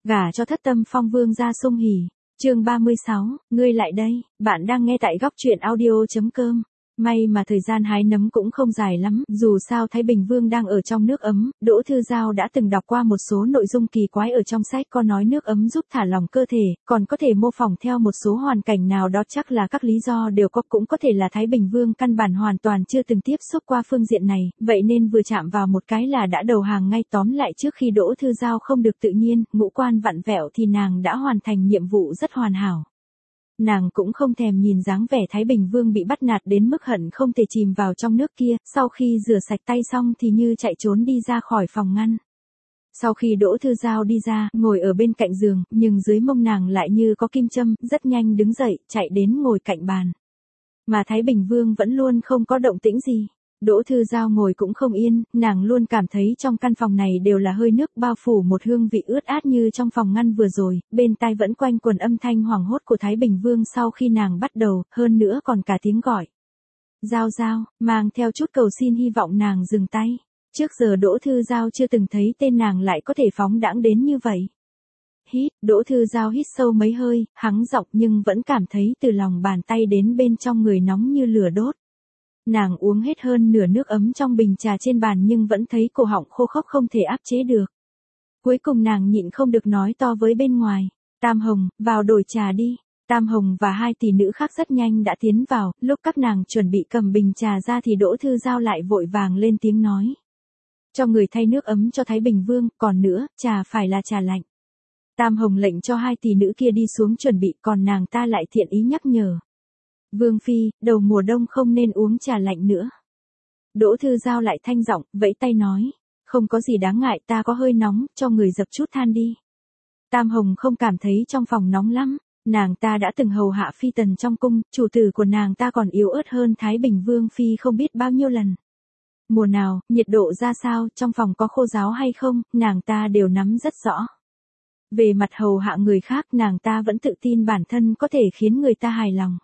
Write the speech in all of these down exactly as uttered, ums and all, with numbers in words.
Gả cho thất tâm phong vương gia sung hỉ. Chương ba mươi sáu, ngươi lại đây, bạn đang nghe tại góc truyện audio.com. May mà thời gian hái nấm cũng không dài lắm, dù sao Thái Bình Vương đang ở trong nước ấm, Đỗ Thư Giao đã từng đọc qua một số nội dung kỳ quái ở trong sách có nói nước ấm giúp thả lỏng cơ thể, còn có thể mô phỏng theo một số hoàn cảnh nào đó, chắc là các lý do đều có, cũng có thể là Thái Bình Vương căn bản hoàn toàn chưa từng tiếp xúc qua phương diện này, vậy nên vừa chạm vào một cái là đã đầu hàng ngay. Tóm lại, trước khi Đỗ Thư Giao không được tự nhiên, ngũ quan vặn vẹo thì nàng đã hoàn thành nhiệm vụ rất hoàn hảo. Nàng cũng không thèm nhìn dáng vẻ Thái Bình Vương bị bắt nạt đến mức hận không thể chìm vào trong nước kia, sau khi rửa sạch tay xong thì như chạy trốn đi ra khỏi phòng ngăn. Sau khi Đỗ Thư Giao đi ra, ngồi ở bên cạnh giường, nhưng dưới mông nàng lại như có kim châm, rất nhanh đứng dậy, chạy đến ngồi cạnh bàn. Mà Thái Bình Vương vẫn luôn không có động tĩnh gì. Đỗ Thư Giao ngồi cũng không yên, nàng luôn cảm thấy trong căn phòng này đều là hơi nước bao phủ một hương vị ướt át như trong phòng ngăn vừa rồi, bên tai vẫn quanh quẩn âm thanh hoảng hốt của Thái Bình Vương sau khi nàng bắt đầu, hơn nữa còn cả tiếng gọi. Giao Giao, mang theo chút cầu xin hy vọng nàng dừng tay. Trước giờ Đỗ Thư Giao chưa từng thấy tên nàng lại có thể phóng đãng đến như vậy. Hít, Đỗ Thư Giao hít sâu mấy hơi, hắng giọng nhưng vẫn cảm thấy từ lòng bàn tay đến bên trong người nóng như lửa đốt. Nàng uống hết hơn nửa nước ấm trong bình trà trên bàn nhưng vẫn thấy cổ họng khô khốc không thể áp chế được. Cuối cùng nàng nhịn không được nói to với bên ngoài, Tam Hồng, vào đổi trà đi. Tam Hồng và hai tỷ nữ khác rất nhanh đã tiến vào, lúc các nàng chuẩn bị cầm bình trà ra thì Đỗ Thư Giao lại vội vàng lên tiếng nói. Cho người thay nước ấm cho Thái Bình Vương, còn nữa, trà phải là trà lạnh. Tam Hồng lệnh cho hai tỷ nữ kia đi xuống chuẩn bị, còn nàng ta lại thiện ý nhắc nhở. Vương Phi, đầu mùa đông không nên uống trà lạnh nữa. Đỗ Thư Giao lại thanh giọng, vẫy tay nói, không có gì đáng ngại, ta có hơi nóng, cho người dập chút than đi. Tam Hồng không cảm thấy trong phòng nóng lắm, nàng ta đã từng hầu hạ phi tần trong cung, chủ tử của nàng ta còn yếu ớt hơn Thái Bình Vương Phi không biết bao nhiêu lần. Mùa nào, nhiệt độ ra sao, trong phòng có khô ráo hay không, nàng ta đều nắm rất rõ. Về mặt hầu hạ người khác, nàng ta vẫn tự tin bản thân có thể khiến người ta hài lòng.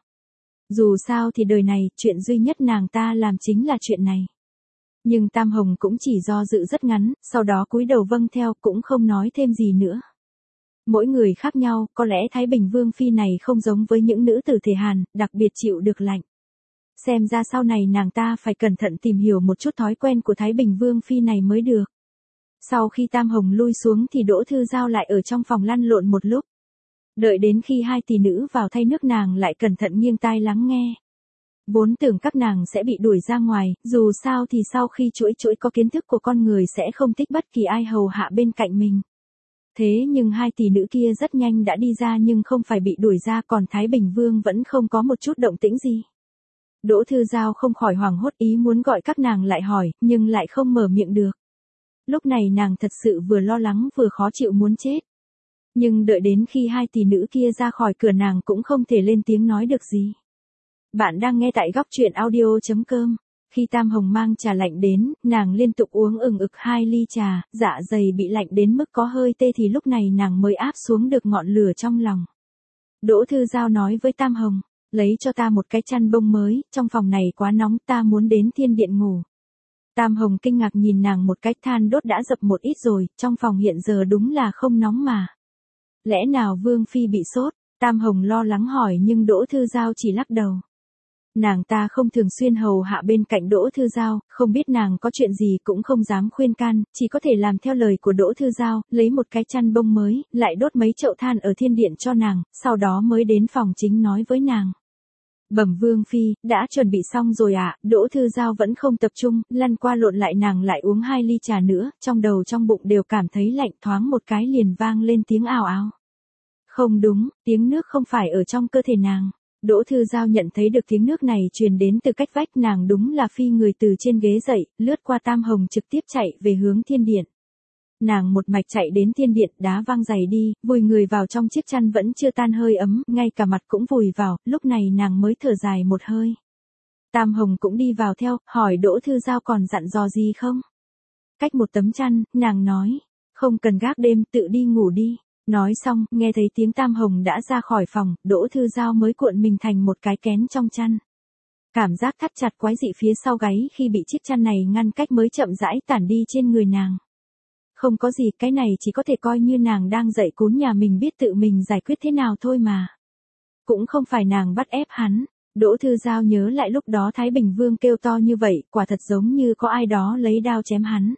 Dù sao thì đời này, chuyện duy nhất nàng ta làm chính là chuyện này. Nhưng Tam Hồng cũng chỉ do dự rất ngắn, sau đó cúi đầu vâng theo, cũng không nói thêm gì nữa. Mỗi người khác nhau, có lẽ Thái Bình Vương Phi này không giống với những nữ tử thể Hàn, đặc biệt chịu được lạnh. Xem ra sau này nàng ta phải cẩn thận tìm hiểu một chút thói quen của Thái Bình Vương Phi này mới được. Sau khi Tam Hồng lui xuống thì Đỗ Thư Giao lại ở trong phòng lăn lộn một lúc. Đợi đến khi hai tỷ nữ vào thay nước nàng lại cẩn thận nghiêng tai lắng nghe. Vốn tưởng các nàng sẽ bị đuổi ra ngoài, dù sao thì sau khi chuỗi chuỗi có kiến thức của con người sẽ không thích bất kỳ ai hầu hạ bên cạnh mình. Thế nhưng hai tỷ nữ kia rất nhanh đã đi ra nhưng không phải bị đuổi ra, còn Thái Bình Vương vẫn không có một chút động tĩnh gì. Đỗ Thư Giao không khỏi hoảng hốt, ý muốn gọi các nàng lại hỏi, nhưng lại không mở miệng được. Lúc này nàng thật sự vừa lo lắng vừa khó chịu muốn chết. Nhưng đợi đến khi hai tỷ nữ kia ra khỏi cửa nàng cũng không thể lên tiếng nói được gì. Bạn đang nghe tại góc truyện audio.com. Khi Tam Hồng mang trà lạnh đến, nàng liên tục uống ừng ực hai ly trà, dạ dày bị lạnh đến mức có hơi tê thì lúc này nàng mới áp xuống được ngọn lửa trong lòng. Đỗ Thư Giao nói với Tam Hồng, lấy cho ta một cái chăn bông mới, trong phòng này quá nóng, ta muốn đến thiên điện ngủ. Tam Hồng kinh ngạc nhìn nàng một cái, than đốt đã dập một ít rồi, trong phòng hiện giờ đúng là không nóng mà. Lẽ nào Vương Phi bị sốt? Tam Hồng lo lắng hỏi nhưng Đỗ Thư Giao chỉ lắc đầu. Nàng ta không thường xuyên hầu hạ bên cạnh Đỗ Thư Giao, không biết nàng có chuyện gì cũng không dám khuyên can, chỉ có thể làm theo lời của Đỗ Thư Giao, lấy một cái chăn bông mới, lại đốt mấy chậu than ở thiên điện cho nàng, sau đó mới đến phòng chính nói với nàng. Bẩm Vương Phi, đã chuẩn bị xong rồi ạ. À? Đỗ Thư Giao vẫn không tập trung, lăn qua lộn lại, nàng lại uống hai ly trà nữa, trong đầu trong bụng đều cảm thấy lạnh, thoáng một cái liền vang lên tiếng ào ào. Không đúng, tiếng nước không phải ở trong cơ thể nàng. Đỗ Thư Giao nhận thấy được tiếng nước này truyền đến từ cách vách, nàng đúng là phi người từ trên ghế dậy, lướt qua Tam Hồng trực tiếp chạy về hướng thiên điện. Nàng một mạch chạy đến thiên điện, đá văng giày đi, vùi người vào trong chiếc chăn vẫn chưa tan hơi ấm, ngay cả mặt cũng vùi vào, lúc này nàng mới thở dài một hơi. Tam Hồng cũng đi vào theo, hỏi Đỗ Thư Giao còn dặn dò gì không? Cách một tấm chăn, nàng nói, không cần gác đêm, tự đi ngủ đi. Nói xong, nghe thấy tiếng Tam Hồng đã ra khỏi phòng, Đỗ Thư Giao mới cuộn mình thành một cái kén trong chăn. Cảm giác thắt chặt quái dị phía sau gáy khi bị chiếc chăn này ngăn cách mới chậm rãi tản đi trên người nàng. Không có gì, cái này chỉ có thể coi như nàng đang dạy cún nhà mình biết tự mình giải quyết thế nào thôi mà. Cũng không phải nàng bắt ép hắn. Đỗ Thư Giao nhớ lại lúc đó Thái Bình Vương kêu to như vậy, quả thật giống như có ai đó lấy đao chém hắn.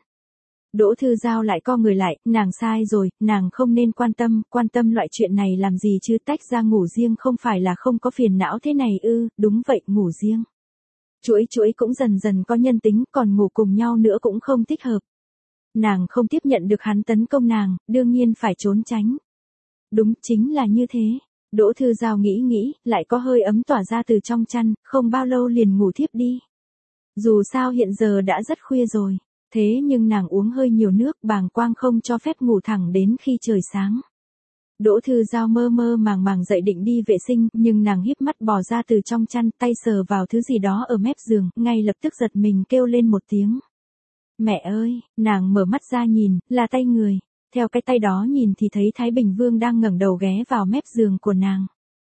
Đỗ Thư Giao lại co người lại, nàng sai rồi, nàng không nên quan tâm, quan tâm loại chuyện này làm gì chứ, tách ra ngủ riêng không phải là không có phiền não thế này ư, đúng vậy, ngủ riêng. Chuỗi chuỗi cũng dần dần có nhân tính, còn ngủ cùng nhau nữa cũng không thích hợp. Nàng không tiếp nhận được hắn tấn công nàng, đương nhiên phải trốn tránh. Đúng, chính là như thế. Đỗ Thư Giao nghĩ nghĩ, lại có hơi ấm tỏa ra từ trong chăn, không bao lâu liền ngủ thiếp đi. Dù sao hiện giờ đã rất khuya rồi, thế nhưng nàng uống hơi nhiều nước, bàng quang không cho phép ngủ thẳng đến khi trời sáng. Đỗ Thư Giao mơ mơ màng màng dậy định đi vệ sinh, nhưng nàng híp mắt bò ra từ trong chăn, tay sờ vào thứ gì đó ở mép giường, ngay lập tức giật mình kêu lên một tiếng. Mẹ ơi, nàng mở mắt ra nhìn, là tay người. Theo cái tay đó nhìn thì thấy Thái Bình Vương đang ngẩng đầu ghé vào mép giường của nàng.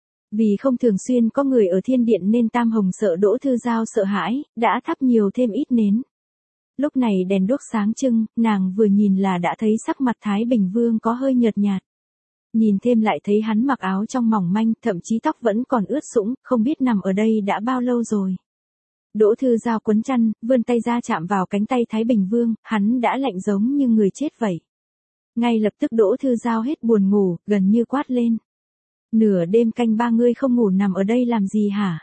Vì không thường xuyên có người ở thiên điện nên Tam Hồng sợ Đỗ Thư Giao sợ hãi, đã thắp nhiều thêm ít nến. Lúc này đèn đuốc sáng trưng, nàng vừa nhìn là đã thấy sắc mặt Thái Bình Vương có hơi nhợt nhạt. Nhìn thêm lại thấy hắn mặc áo trong mỏng manh, thậm chí tóc vẫn còn ướt sũng, không biết nằm ở đây đã bao lâu rồi. Đỗ Thư Giao quấn chăn, vươn tay ra chạm vào cánh tay Thái Bình Vương, hắn đã lạnh giống như người chết vậy. Ngay lập tức Đỗ Thư Giao hết buồn ngủ, gần như quát lên. Nửa đêm canh ba ngươi không ngủ nằm ở đây làm gì hả?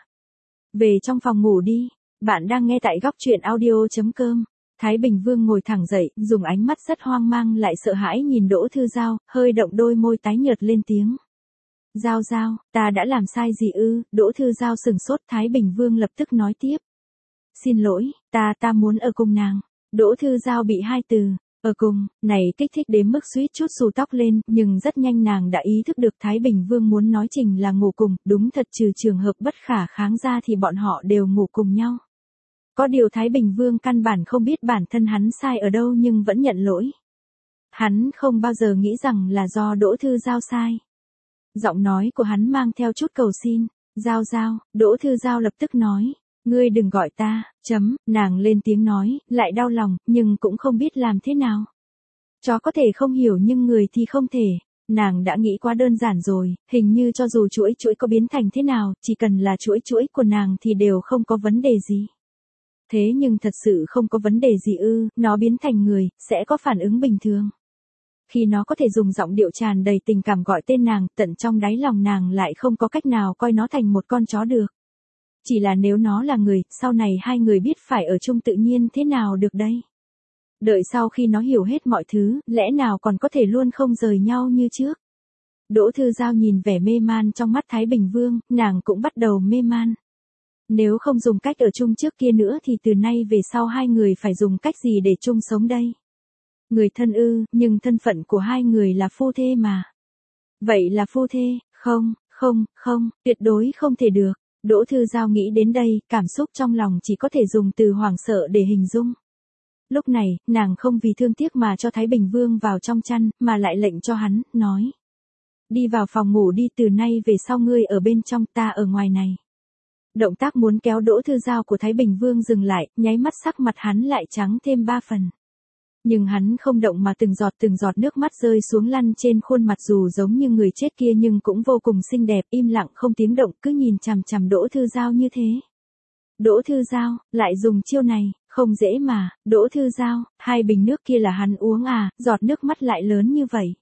Về trong phòng ngủ đi, bạn đang nghe tại góc truyện audio chấm com. Thái Bình Vương ngồi thẳng dậy, dùng ánh mắt rất hoang mang lại sợ hãi nhìn Đỗ Thư Giao, hơi động đôi môi tái nhợt lên tiếng. Giao Giao, ta đã làm sai gì ư? Đỗ Thư Giao sừng sốt, Thái Bình Vương lập tức nói tiếp. Xin lỗi, ta ta muốn ở cùng nàng. Đỗ Thư Giao bị hai từ, ở cùng, này kích thích đến mức suýt chút xù tóc lên, nhưng rất nhanh nàng đã ý thức được Thái Bình Vương muốn nói trình là ngủ cùng, đúng thật trừ trường hợp bất khả kháng ra thì bọn họ đều ngủ cùng nhau. Có điều Thái Bình Vương căn bản không biết bản thân hắn sai ở đâu nhưng vẫn nhận lỗi. Hắn không bao giờ nghĩ rằng là do Đỗ Thư Giao sai. Giọng nói của hắn mang theo chút cầu xin. Giao Giao, Đỗ Thư Giao lập tức nói. Ngươi đừng gọi ta, chấm, nàng lên tiếng nói, lại đau lòng, nhưng cũng không biết làm thế nào. Chó có thể không hiểu nhưng người thì không thể. Nàng đã nghĩ quá đơn giản rồi, hình như cho dù chuỗi chuỗi có biến thành thế nào, chỉ cần là chuỗi chuỗi của nàng thì đều không có vấn đề gì. Thế nhưng thật sự không có vấn đề gì ư, nó biến thành người, sẽ có phản ứng bình thường. Khi nó có thể dùng giọng điệu tràn đầy tình cảm gọi tên nàng, tận trong đáy lòng nàng lại không có cách nào coi nó thành một con chó được. Chỉ là nếu nó là người, sau này hai người biết phải ở chung tự nhiên thế nào được đây. Đợi sau khi nó hiểu hết mọi thứ, lẽ nào còn có thể luôn không rời nhau như trước. Đỗ Thư Giao nhìn vẻ mê man trong mắt Thái Bình Vương, nàng cũng bắt đầu mê man. Nếu không dùng cách ở chung trước kia nữa thì từ nay về sau hai người phải dùng cách gì để chung sống đây? Người thân ư, nhưng thân phận của hai người là phu thê mà. Vậy là phu thê, không, không, không, tuyệt đối không thể được. Đỗ Thư Giao nghĩ đến đây, cảm xúc trong lòng chỉ có thể dùng từ hoảng sợ để hình dung. Lúc này, nàng không vì thương tiếc mà cho Thái Bình Vương vào trong chăn, mà lại lệnh cho hắn, nói. Đi vào phòng ngủ đi, từ nay về sau ngươi ở bên trong, ta ở ngoài này. Động tác muốn kéo Đỗ Thư Giao của Thái Bình Vương dừng lại, nháy mắt sắc mặt hắn lại trắng thêm ba phần. Nhưng hắn không động mà từng giọt từng giọt nước mắt rơi xuống lăn trên khuôn mặt dù giống như người chết kia nhưng cũng vô cùng xinh đẹp, im lặng không tiếng động cứ nhìn chằm chằm Đỗ Thư Giao như thế. Đỗ Thư Giao, lại dùng chiêu này, không dễ mà, Đỗ Thư Giao, hai bình nước kia là hắn uống à, giọt nước mắt lại lớn như vậy.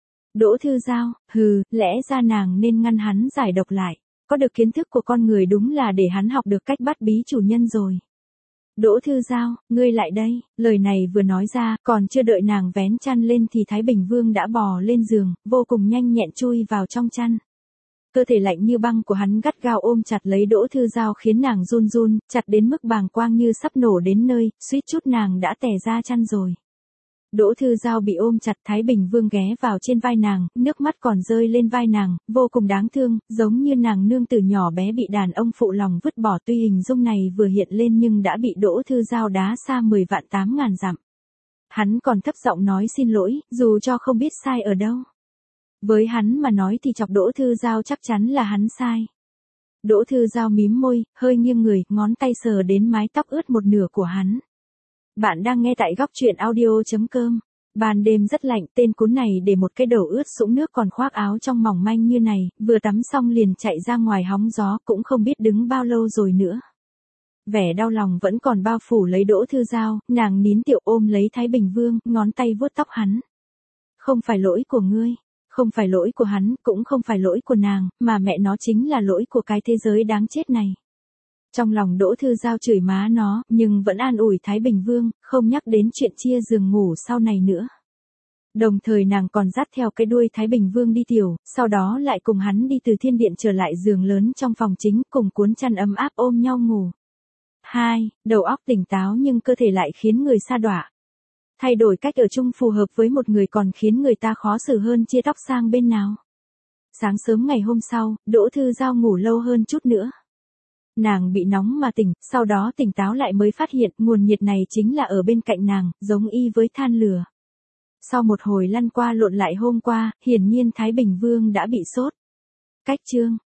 Đỗ Thư Giao, hừ, lẽ ra nàng nên ngăn hắn giải độc lại. Có được kiến thức của con người đúng là để hắn học được cách bắt bí chủ nhân rồi. Đỗ Thư Giao, ngươi lại đây, lời này vừa nói ra, còn chưa đợi nàng vén chăn lên thì Thái Bình Vương đã bò lên giường, vô cùng nhanh nhẹn chui vào trong chăn. Cơ thể lạnh như băng của hắn gắt gao ôm chặt lấy Đỗ Thư Giao khiến nàng run run, chặt đến mức bàng quang như sắp nổ đến nơi, suýt chút nàng đã tè ra chăn rồi. Đỗ Thư Giao bị ôm chặt, Thái Bình Vương ghé vào trên vai nàng, nước mắt còn rơi lên vai nàng, vô cùng đáng thương, giống như nàng nương từ nhỏ bé bị đàn ông phụ lòng vứt bỏ. Tuy hình dung này vừa hiện lên nhưng đã bị Đỗ Thư Giao đá xa mười vạn tám ngàn dặm. Hắn còn thấp giọng nói xin lỗi, dù cho không biết sai ở đâu. Với hắn mà nói thì chọc Đỗ Thư Giao chắc chắn là hắn sai. Đỗ Thư Giao mím môi, hơi nghiêng người, ngón tay sờ đến mái tóc ướt một nửa của hắn. Bạn đang nghe tại góc truyện audio chấm com. Ban đêm rất lạnh, tên cún này để một cái đầu ướt sũng nước còn khoác áo trong mỏng manh như này, vừa tắm xong liền chạy ra ngoài hóng gió, cũng không biết đứng bao lâu rồi nữa. Vẻ đau lòng vẫn còn bao phủ lấy Đỗ Thư Giao, nàng nín tiểu ôm lấy Thái Bình Vương, ngón tay vuốt tóc hắn. Không phải lỗi của ngươi, không phải lỗi của hắn, cũng không phải lỗi của nàng, mà mẹ nó chính là lỗi của cái thế giới đáng chết này. Trong lòng Đỗ Thư Giao chửi má nó, nhưng vẫn an ủi Thái Bình Vương, không nhắc đến chuyện chia giường ngủ sau này nữa. Đồng thời nàng còn dắt theo cái đuôi Thái Bình Vương đi tiểu, sau đó lại cùng hắn đi từ thiên điện trở lại giường lớn trong phòng chính, cùng cuốn chăn ấm áp ôm nhau ngủ. Hai, đầu óc tỉnh táo nhưng cơ thể lại khiến người sa đọa. Thay đổi cách ở chung phù hợp với một người còn khiến người ta khó xử hơn chia tóc sang bên nào. Sáng sớm ngày hôm sau, Đỗ Thư Giao ngủ lâu hơn chút nữa. Nàng bị nóng mà tỉnh, sau đó tỉnh táo lại mới phát hiện nguồn nhiệt này chính là ở bên cạnh nàng, giống y với than lửa. Sau một hồi lăn qua lộn lại hôm qua, hiển nhiên Thái Bình Vương đã bị sốt. Cách chương